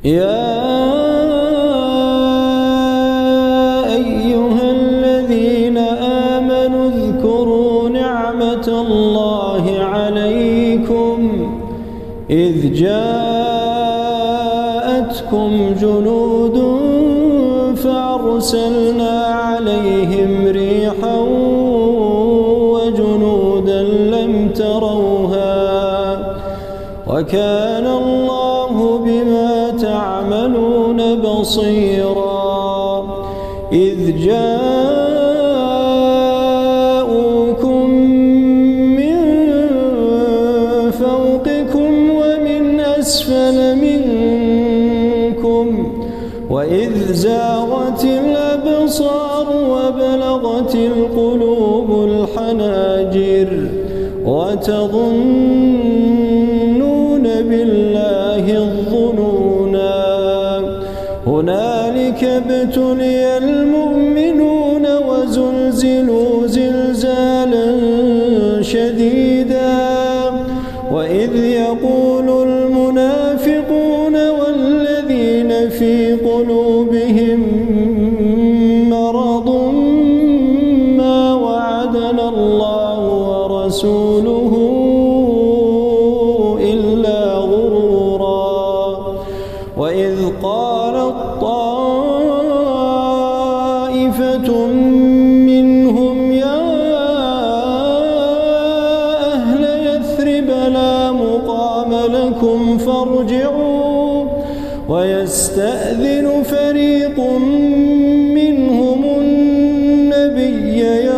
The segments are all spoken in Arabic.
يا أيها الذين آمنوا اذكروا نعمة الله عليكم إذ جاءتكم جنود فأرسلنا عليهم ريحا وجنودا لم تروها وكان الله بما تعملون بصيرا إذ جاءوكم من فوقكم ومن أسفل منكم وإذ زاغت الأبصار وبلغت القلوب الحناجر وتظنون بالله الظنونا هنالك ابتلي المؤمنون وزلزلوا زلزالا شديدا وإذ يقول المنافقون والذين في قلوبهم مرض ما وعدنا الله ورسوله إلا غرورا وإذ قالت طائفة منهم يا أهل يثرب لا مقام لكم فارجعوا ويستأذن فريق منهم النبي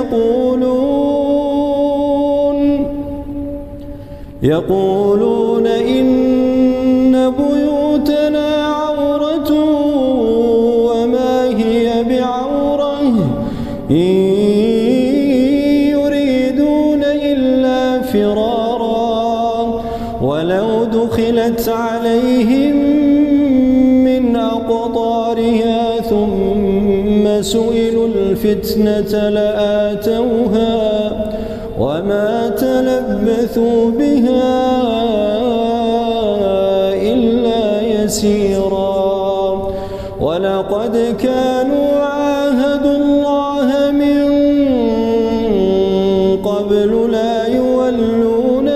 يقولون إن بيوتنا عورة وما هي بعورة إن يريدون إلا فرارا ولو دخلت عليهم من أقطارها ثم سئلوا الفتنة لآتوها وما تلبثوا بها إلا يسيرا ولقد كانوا عاهدوا الله من قبل لا يولون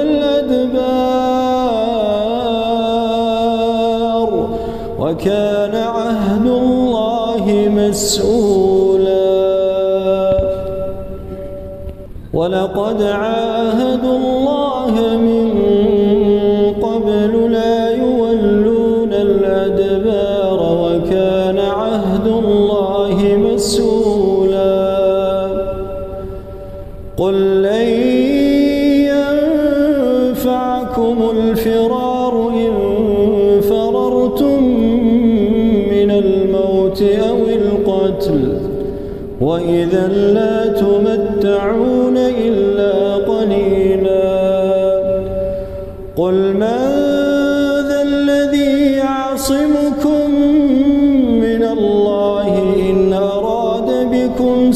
الأدبار وكان عهد الله مسؤولا ولقد عاهدوا الله من قبل لا يولون الأدبار وكان عهد الله مسؤولا قل لن ينفعكم الفرار إن فررتم من الموت أو القتل وإذا لا تمتعون إلا قليلا قل من ذا الذي يعصمكم من الله إن أراد بكم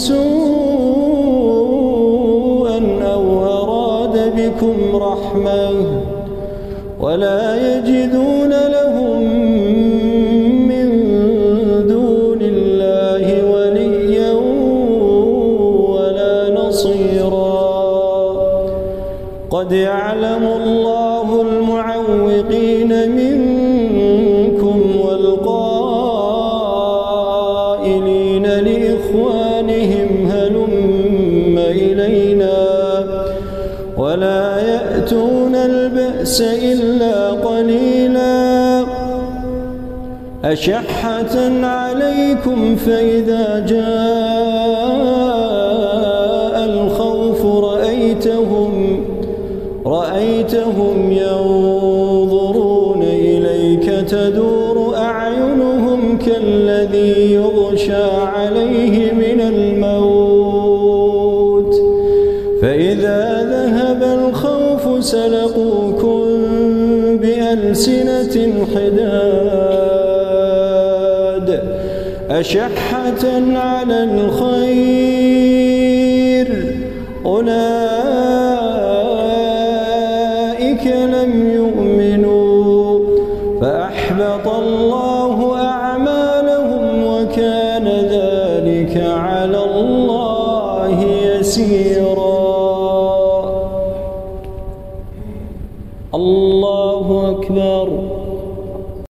سوءا أو أراد بكم رحمة ولا يجدون لهم من دون الله وليا ولا نصيرا قد يعلم الله المعوقين منكم والقائلين لإخوانهم هلم إلينا ولا يأتون البأس إلا قليلا أشحة عليكم فإذا جاء الخوف رأيتهم ينظرون إليك تدور أعينهم كالذي يغشى عليه من الموت فإذا ذهب الخوف سلقوكم بألسنة حداد أشحة على الخير أولئك لم يؤمنوا فأحبط الله أعمالهم وكان ذلك على الله يسيرا. الله أكبر.